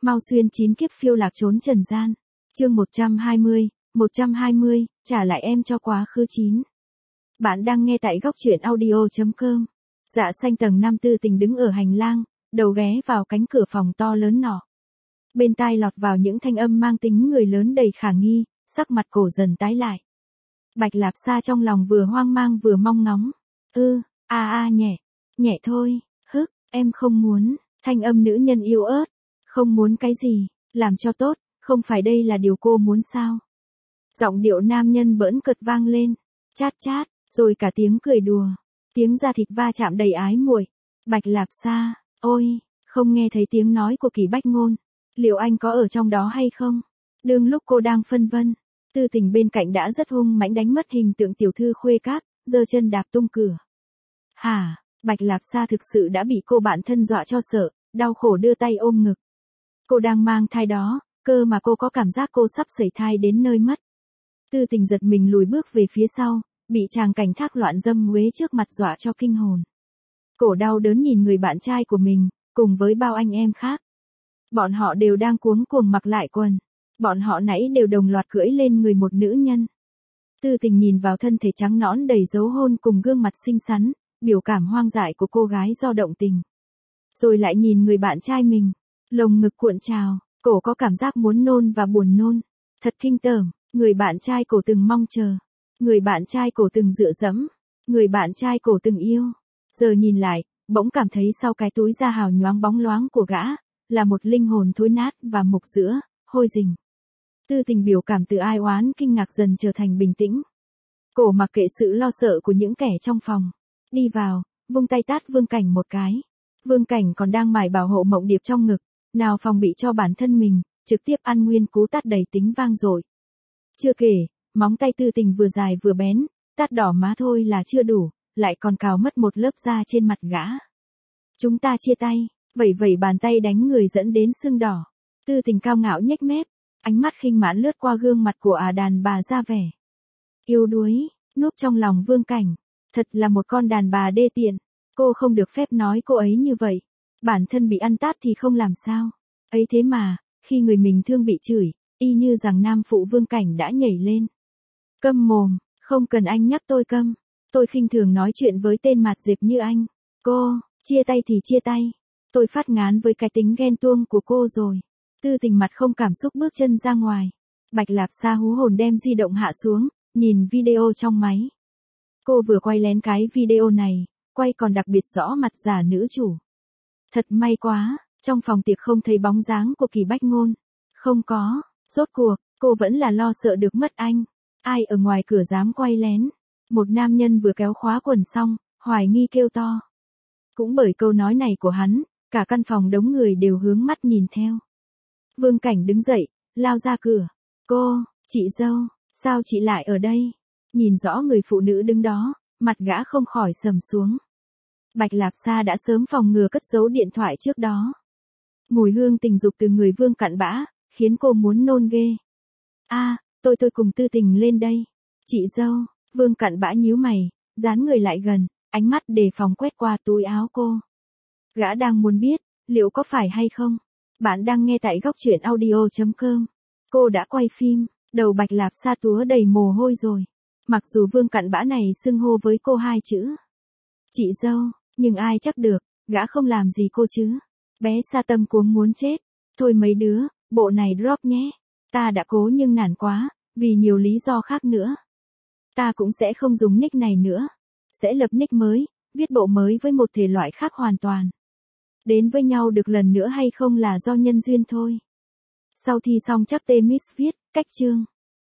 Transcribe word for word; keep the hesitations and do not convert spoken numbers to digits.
Mau xuyên chín kiếp phiêu lạc trốn trần gian. Chương một trăm hai mươi, một trăm hai mươi, trả lại em cho quá khứ chín. Bạn đang nghe tại góc truyện audio chấm com. Dạ xanh tầng năm Tư Tình đứng ở hành lang, đầu ghé vào cánh cửa phòng to lớn nọ. Bên tai lọt vào những thanh âm mang tính người lớn đầy khả nghi, sắc mặt cổ dần tái lại. Bạch Lạp Sa trong lòng vừa hoang mang vừa mong ngóng. Ư, a a nhẹ, nhẹ thôi, hức, em không muốn, thanh âm nữ nhân yếu ớt. Không muốn cái gì, làm cho tốt, không phải đây là điều cô muốn sao? Giọng điệu nam nhân bỡn cợt vang lên, chát chát, rồi cả tiếng cười đùa, tiếng da thịt va chạm đầy ái muội. Bạch Lạp Sa, ôi, không nghe thấy tiếng nói của Kỳ Bách Ngôn, liệu anh có ở trong đó hay không? Đương lúc cô đang phân vân, Tư Tình bên cạnh đã rất hung mãnh đánh mất hình tượng tiểu thư khuê các, giơ chân đạp tung cửa. Hả, Bạch Lạp Sa thực sự đã bị cô bạn thân dọa cho sợ, đau khổ đưa tay ôm ngực. Cô đang mang thai đó, cơ mà cô có cảm giác cô sắp sẩy thai đến nơi mất. Tư Tình giật mình lùi bước về phía sau, bị chàng cảnh thác loạn dâm uế trước mặt dọa cho kinh hồn. Cổ đau đớn nhìn người bạn trai của mình, cùng với bao anh em khác. Bọn họ đều đang cuống cuồng mặc lại quần. Bọn họ nãy đều đồng loạt cưỡi lên người một nữ nhân. Tư Tình nhìn vào thân thể trắng nõn đầy dấu hôn cùng gương mặt xinh xắn, biểu cảm hoang dại của cô gái do động tình. Rồi lại nhìn người bạn trai mình, lồng ngực cuộn trào, cổ có cảm giác muốn nôn và buồn nôn. Thật kinh tởm, người bạn trai cổ từng mong chờ. Người bạn trai cổ từng dựa dẫm. Người bạn trai cổ từng yêu. Giờ nhìn lại, bỗng cảm thấy sau cái túi da hào nhoáng bóng loáng của gã, là một linh hồn thối nát và mục giữa, hôi rình. Tư Tình biểu cảm từ ai oán kinh ngạc dần trở thành bình tĩnh. Cổ mặc kệ sự lo sợ của những kẻ trong phòng. Đi vào, vung tay tát Vương Cảnh một cái. Vương Cảnh còn đang mải bảo hộ Mộng Điệp trong ngực, nào phòng bị cho bản thân mình, trực tiếp ăn nguyên cú tát đầy tính vang dội. Chưa kể, móng tay Tư Tình vừa dài vừa bén, tát đỏ má thôi là chưa đủ, lại còn cào mất một lớp da trên mặt gã. Chúng ta chia tay, vẩy vẩy bàn tay đánh người dẫn đến sưng đỏ. Tư Tình cao ngạo nhếch mép, ánh mắt khinh mãn lướt qua gương mặt của ả đàn bà ra vẻ yếu đuối, núp trong lòng Vương Cảnh. Thật là một con đàn bà đê tiện. Cô không được phép nói cô ấy như vậy. Bản thân bị ăn tát thì không làm sao. Ấy thế mà, khi người mình thương bị chửi, y như rằng nam phụ Vương Cảnh đã nhảy lên. Câm mồm, không cần anh nhắc tôi câm. Tôi khinh thường nói chuyện với tên mạt dẹp như anh. Cô, chia tay thì chia tay. Tôi phát ngán với cái tính ghen tuông của cô rồi. Tư Tình mặt không cảm xúc bước chân ra ngoài. Bạch Lạp Sa hú hồn đem di động hạ xuống, nhìn video trong máy. Cô vừa quay lén cái video này, quay còn đặc biệt rõ mặt giả nữ chủ. Thật may quá, trong phòng tiệc không thấy bóng dáng của Kỳ Bách Ngôn. Không có, rốt cuộc, cô vẫn là lo sợ được mất anh. Ai ở ngoài cửa dám quay lén. Một nam nhân vừa kéo khóa quần xong, hoài nghi kêu to. Cũng bởi câu nói này của hắn, cả căn phòng đống người đều hướng mắt nhìn theo. Vương Cảnh đứng dậy, lao ra cửa. Cô, chị dâu, sao chị lại ở đây? Nhìn rõ người phụ nữ đứng đó, mặt gã không khỏi sầm xuống. Bạch Lạp Sa đã sớm phòng ngừa cất giấu điện thoại trước đó. Mùi hương tình dục từ người Vương cặn bã, khiến cô muốn nôn ghê. A, à, tôi tôi cùng Tư Tình lên đây. Chị dâu, Vương cặn bã nhíu mày, dán người lại gần, ánh mắt đề phòng quét qua túi áo cô. Gã đang muốn biết, liệu có phải hay không? Bạn đang nghe tại góc truyện audio chấm com. Cô đã quay phim, đầu Bạch Lạp Sa túa đầy mồ hôi rồi. Mặc dù Vương cặn bã này xưng hô với cô hai chữ chị dâu, nhưng ai chắc được, gã không làm gì cô chứ. Bé Sa Tâm cuống muốn chết. Thôi mấy đứa, bộ này drop nhé. Ta đã cố nhưng nản quá, vì nhiều lý do khác nữa. Ta cũng sẽ không dùng nick này nữa. Sẽ lập nick mới, viết bộ mới với một thể loại khác hoàn toàn. Đến với nhau được lần nữa hay không là do nhân duyên thôi. Sau thi xong chắc tê miss viết, cách chương.